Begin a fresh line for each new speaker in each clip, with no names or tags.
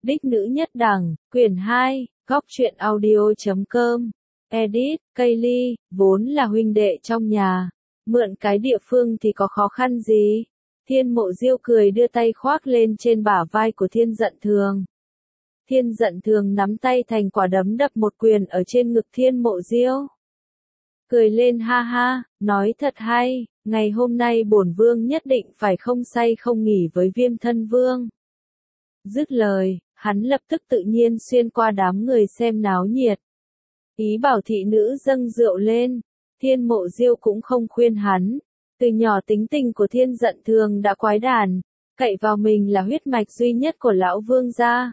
Đích nữ nhất đẳng, quyển 2, góc truyện audio.com. Edit, Kaylee, vốn là huynh đệ trong nhà. Mượn cái địa phương thì có khó khăn gì? Thiên Mộ Diêu cười đưa tay khoác lên trên bả vai của Thiên Dận Thường. Thiên Dận Thường nắm tay thành quả đấm đập một quyền ở trên ngực Thiên Mộ Diêu. Cười lên ha ha, nói thật hay, ngày hôm nay bổn vương nhất định phải không say không nghỉ với Viêm Thân Vương. Dứt lời, hắn lập tức tự nhiên xuyên qua đám người xem náo nhiệt. Ý bảo thị nữ dâng rượu lên, Thiên Mộ Diêu cũng không khuyên hắn. Từ nhỏ tính tình của Thiên Dận Thường đã quái đản, cậy vào mình là huyết mạch duy nhất của lão vương gia.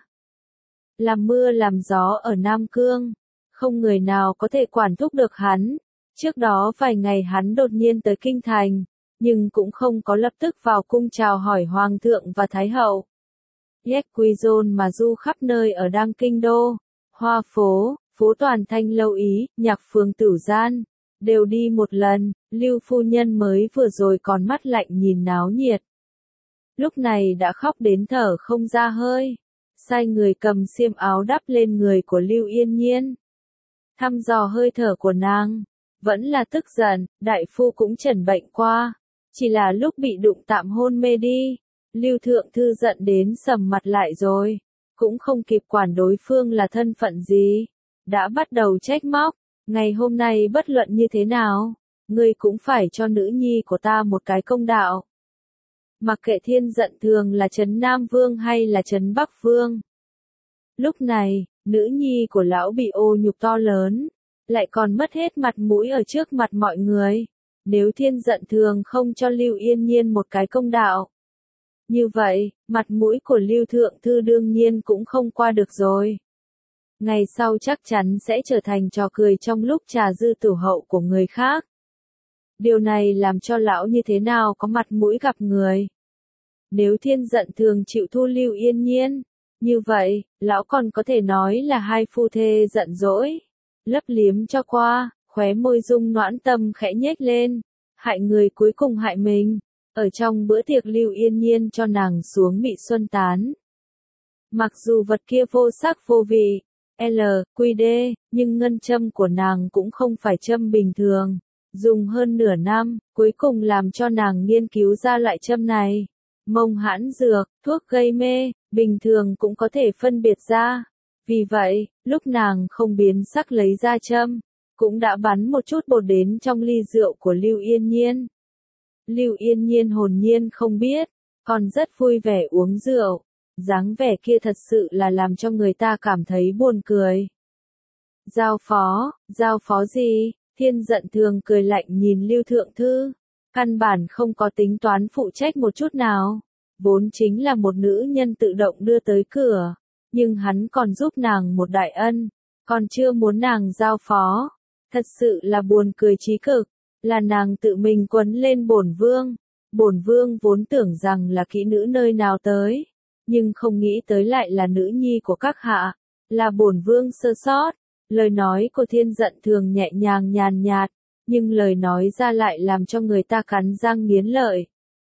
Làm mưa làm gió ở Nam Cương, không người nào có thể quản thúc được hắn. Trước đó vài ngày hắn đột nhiên tới kinh thành, nhưng cũng không có lập tức vào cung chào hỏi hoàng thượng và thái hậu. Yết Quy Dôn mà du khắp nơi ở Đăng Kinh Đô, Hoa Phố, Phố Toàn Thanh Lâu Ý, Nhạc Phường Tử Gian, đều đi một lần. Lưu phu nhân mới vừa rồi còn mắt lạnh nhìn náo nhiệt, lúc này đã khóc đến thở không ra hơi, sai người cầm xiêm áo đắp lên người của Lưu Yên Nhiên, thăm dò hơi thở của nàng. Vẫn là tức giận, đại phu cũng chẩn bệnh qua, chỉ là lúc bị đụng tạm hôn mê đi. Lưu Thượng Thư giận đến sầm mặt lại rồi, cũng không kịp quản đối phương là thân phận gì, đã bắt đầu trách móc. Ngày hôm nay bất luận như thế nào, ngươi cũng phải cho nữ nhi của ta một cái công đạo. Mặc kệ Thiên Dận Thường là Trấn Nam Vương hay là Trấn Bắc Vương. Lúc này, nữ nhi của lão bị ô nhục to lớn, lại còn mất hết mặt mũi ở trước mặt mọi người. Nếu Thiên Dận Thường không cho Lưu Yên Nhiên một cái công đạo, như vậy, mặt mũi của Lưu Thượng Thư đương nhiên cũng không qua được rồi. Ngày sau chắc chắn sẽ trở thành trò cười trong lúc trà dư tửu hậu của người khác. Điều này làm cho lão như thế nào có mặt mũi gặp người. Nếu Thiên Dận Thường chịu thu Lưu Yên Nhiên, như vậy, lão còn có thể nói là hai phu thê giận dỗi. Lấp liếm cho qua, khóe môi Dung Noãn Tâm khẽ nhếch lên. Hại người cuối cùng hại mình. Ở trong bữa tiệc Lưu Yên Nhiên cho nàng xuống mị xuân tán. Mặc dù vật kia vô sắc vô vị, LQD, nhưng ngân châm của nàng cũng không phải châm bình thường. Dùng hơn nửa năm, cuối cùng làm cho nàng nghiên cứu ra loại châm này. Mông hãn dược, thuốc gây mê, bình thường cũng có thể phân biệt ra. Vì vậy, lúc nàng không biến sắc lấy ra châm, cũng đã bắn một chút bột đến trong ly rượu của Lưu Yên Nhiên. Lưu Yên Nhiên hồn nhiên không biết, còn rất vui vẻ uống rượu. Dáng vẻ kia thật sự là làm cho người ta cảm thấy buồn cười. Giao phó gì? Thiên Dận Thường cười lạnh nhìn Lưu Thượng Thư. Căn bản không có tính toán phụ trách một chút nào. Vốn chính là một nữ nhân tự động đưa tới cửa. Nhưng hắn còn giúp nàng một đại ân. Còn chưa muốn nàng giao phó. Thật sự là buồn cười chí cực. Là nàng tự mình quấn lên bổn vương. Bổn vương vốn tưởng rằng là kỹ nữ nơi nào tới. Nhưng không nghĩ tới lại là nữ nhi của các hạ. Là bổn vương sơ sót. Lời nói của Thiên Dận Thường nhẹ nhàng nhàn nhạt. Nhưng lời nói ra lại làm cho người ta cắn răng nghiến lợi.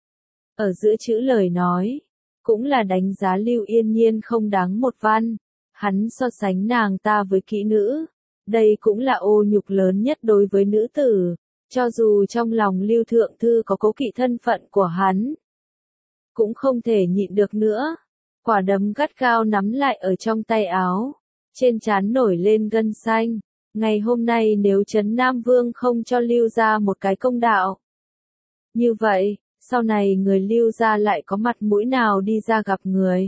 Ở giữa chữ lời nói, cũng là đánh giá Lưu Yên Nhiên không đáng một văn. Hắn so sánh nàng ta với kỹ nữ. Đây cũng là ô nhục lớn nhất đối với nữ tử. Cho dù trong lòng Lưu Thượng Thư có cố kỵ thân phận của hắn, cũng không thể nhịn được nữa. Quả đấm gắt gao nắm lại ở trong tay áo. Trên trán nổi lên gân xanh. Ngày hôm nay nếu Trấn Nam Vương không cho Lưu gia một cái công đạo, như vậy, sau này người Lưu gia lại có mặt mũi nào đi ra gặp người.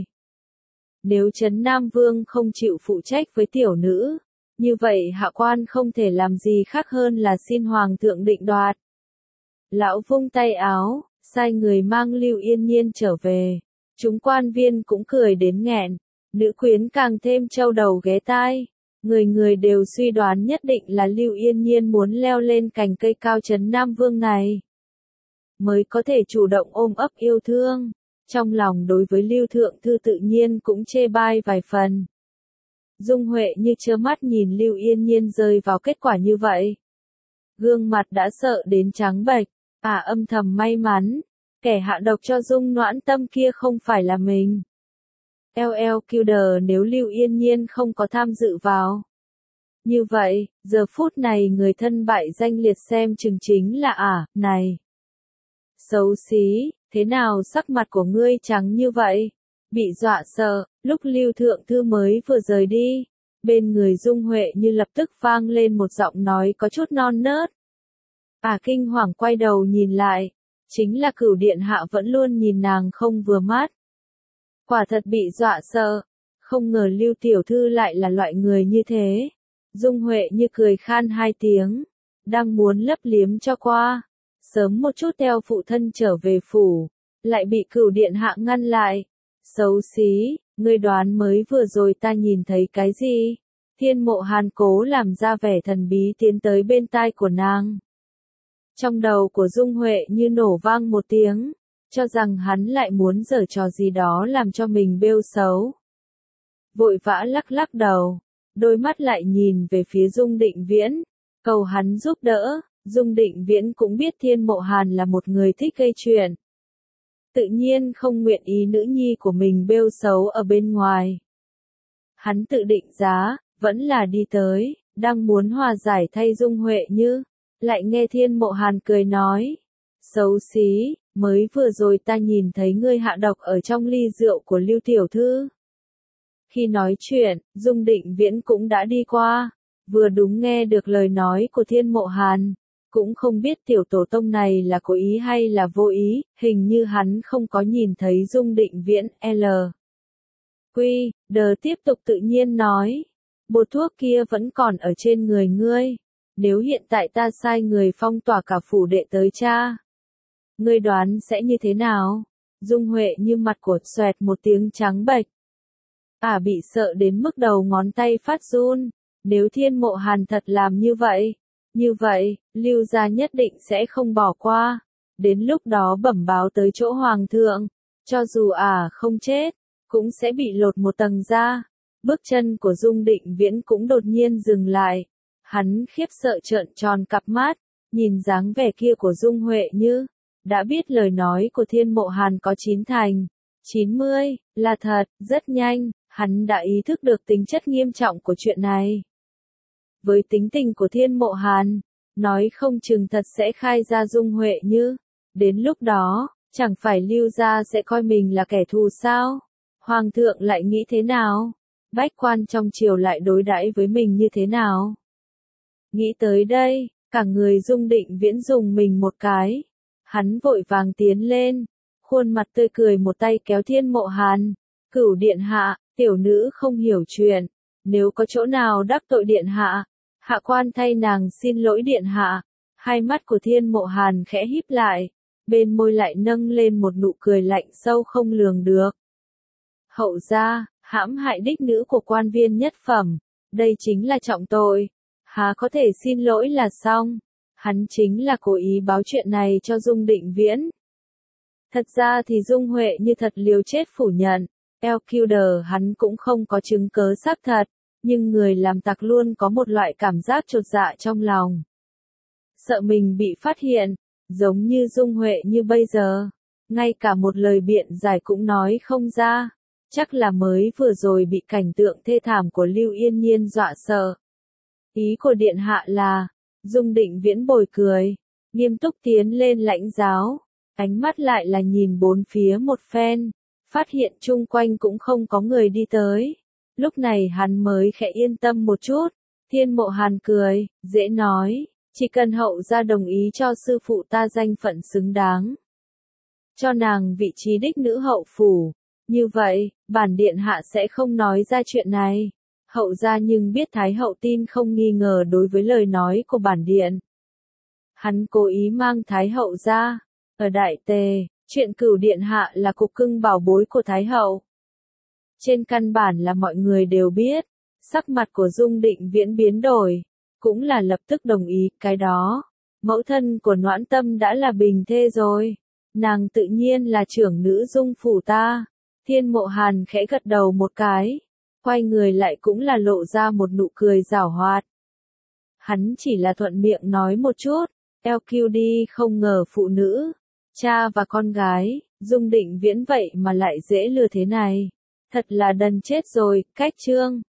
Nếu Trấn Nam Vương không chịu phụ trách với tiểu nữ, như vậy hạ quan không thể làm gì khác hơn là xin Hoàng thượng định đoạt. Lão vung tay áo, sai người mang Lưu Yên Nhiên trở về. Chúng quan viên cũng cười đến nghẹn. Nữ quyến càng thêm trâu đầu ghé tai. Người người đều suy đoán nhất định là Lưu Yên Nhiên muốn leo lên cành cây cao Trấn Nam Vương này, mới có thể chủ động ôm ấp yêu thương. Trong lòng đối với Lưu Thượng Thư tự nhiên cũng chê bai vài phần. Dung Huệ như trơ mắt nhìn Lưu Yên Nhiên rơi vào kết quả như vậy. Gương mặt đã sợ đến trắng bệch, âm thầm may mắn, kẻ hạ độc cho Dung Noãn Tâm kia không phải là mình. LLQD nếu Lưu Yên Nhiên không có tham dự vào. Như vậy, giờ phút này người thân bại danh liệt xem chừng chính là này. Xấu xí, thế nào sắc mặt của ngươi trắng như vậy? Bị dọa sợ, lúc Lưu Thượng Thư mới vừa rời đi, bên người Dung Huệ như lập tức vang lên một giọng nói có chút non nớt. Kinh hoàng quay đầu nhìn lại, chính là Cửu điện hạ vẫn luôn nhìn nàng không vừa mắt. Quả thật bị dọa sợ, không ngờ Lưu tiểu thư lại là loại người như thế. Dung Huệ như cười khan hai tiếng, đang muốn lấp liếm cho qua, sớm một chút theo phụ thân trở về phủ, lại bị Cửu điện hạ ngăn lại. Xấu xí, ngươi đoán mới vừa rồi ta nhìn thấy cái gì? Thiên Mộ Hàn cố làm ra vẻ thần bí tiến tới bên tai của nàng. Trong đầu của Dung Huệ như nổ vang một tiếng, cho rằng hắn lại muốn giở trò gì đó làm cho mình bêu xấu. Vội vã lắc lắc đầu, đôi mắt lại nhìn về phía Dung Định Viễn, cầu hắn giúp đỡ. Dung Định Viễn cũng biết Thiên Mộ Hàn là một người thích gây chuyện. Tự nhiên không nguyện ý nữ nhi của mình bêu xấu ở bên ngoài. Hắn tự định giá, vẫn là đi tới, đang muốn hòa giải thay Dung Huệ như, lại nghe Thiên Mộ Hàn cười nói. Xấu xí, mới vừa rồi ta nhìn thấy ngươi hạ độc ở trong ly rượu của Lưu tiểu thư. Khi nói chuyện, Dung Định Viễn cũng đã đi qua, vừa đúng nghe được lời nói của Thiên Mộ Hàn. Cũng không biết tiểu tổ tông này là cố ý hay là vô ý, hình như hắn không có nhìn thấy Dung Định Viễn, tiếp tục tự nhiên nói. Bột thuốc kia vẫn còn ở trên người ngươi, nếu hiện tại ta sai người phong tỏa cả phủ đệ tới cha. Ngươi đoán sẽ như thế nào? Dung Huệ như mặt của xoẹt một tiếng trắng bệch. Bị sợ đến mức đầu ngón tay phát run, nếu Thiên Mộ Hàn thật làm như vậy, Lưu gia nhất định sẽ không bỏ qua. Đến lúc đó bẩm báo tới chỗ hoàng thượng, cho dù không chết, cũng sẽ bị lột một tầng da. Bước chân của Dung Định Viễn cũng đột nhiên dừng lại. Hắn khiếp sợ trợn tròn cặp mắt, nhìn dáng vẻ kia của Dung Huệ như, đã biết lời nói của Thiên Mộ Hàn có 90 là thật. Rất nhanh, hắn đã ý thức được tính chất nghiêm trọng của chuyện này. Với tính tình của Thiên Mộ Hàn, nói không chừng thật sẽ khai ra Dung Huệ như, đến lúc đó, chẳng phải Lưu gia sẽ coi mình là kẻ thù sao? Hoàng thượng lại nghĩ thế nào? Bách quan trong triều lại đối đãi với mình như thế nào? Nghĩ tới đây, cả người Dung Định Viễn dùng mình một cái. Hắn vội vàng tiến lên, khuôn mặt tươi cười một tay kéo Thiên Mộ Hàn. Cửu điện hạ, tiểu nữ không hiểu chuyện, nếu có chỗ nào đắc tội điện hạ, hạ quan thay nàng xin lỗi điện hạ. Hai mắt của Thiên Mộ Hàn khẽ híp lại, bên môi lại nâng lên một nụ cười lạnh sâu không lường được. Hậu gia, hãm hại đích nữ của quan viên nhất phẩm, đây chính là trọng tội, há có thể xin lỗi là xong. Hắn chính là cố ý báo chuyện này cho Dung Định Viễn. Thật ra thì Dung Huệ như thật liều chết phủ nhận, LQD hắn cũng không có chứng cớ xác thật, nhưng người làm tặc luôn có một loại cảm giác chột dạ trong lòng. Sợ mình bị phát hiện, giống như Dung Huệ như bây giờ, ngay cả một lời biện giải cũng nói không ra, chắc là mới vừa rồi bị cảnh tượng thê thảm của Lưu Yên Nhiên dọa sợ. Ý của điện hạ là, Dung Định Viễn bồi cười, nghiêm túc tiến lên lãnh giáo, ánh mắt lại là nhìn bốn phía một phen, phát hiện chung quanh cũng không có người đi tới. Lúc này hắn mới khẽ yên tâm một chút. Thiên Mộ Hàn cười, dễ nói, chỉ cần hậu gia đồng ý cho sư phụ ta danh phận xứng đáng, cho nàng vị trí đích nữ hậu phủ, như vậy, bản điện hạ sẽ không nói ra chuyện này. Hậu gia nhưng biết Thái hậu tin không nghi ngờ đối với lời nói của bản điện. Hắn cố ý mang Thái hậu ra, ở Đại Tề, chuyện Cửu điện hạ là cục cưng bảo bối của Thái hậu. Trên căn bản là mọi người đều biết, sắc mặt của Dung Định Viễn biến đổi, cũng là lập tức đồng ý cái đó. Mẫu thân của Noãn Tâm đã là bình thê rồi, nàng tự nhiên là trưởng nữ Dung phủ ta. Thiên Mộ Hàn khẽ gật đầu một cái, quay người lại cũng là lộ ra một nụ cười giảo hoạt. Hắn chỉ là thuận miệng nói một chút, LQD không ngờ phụ nữ, cha và con gái, Dung Định Viễn vậy mà lại dễ lừa thế này. Thật là đần chết rồi, cách chương.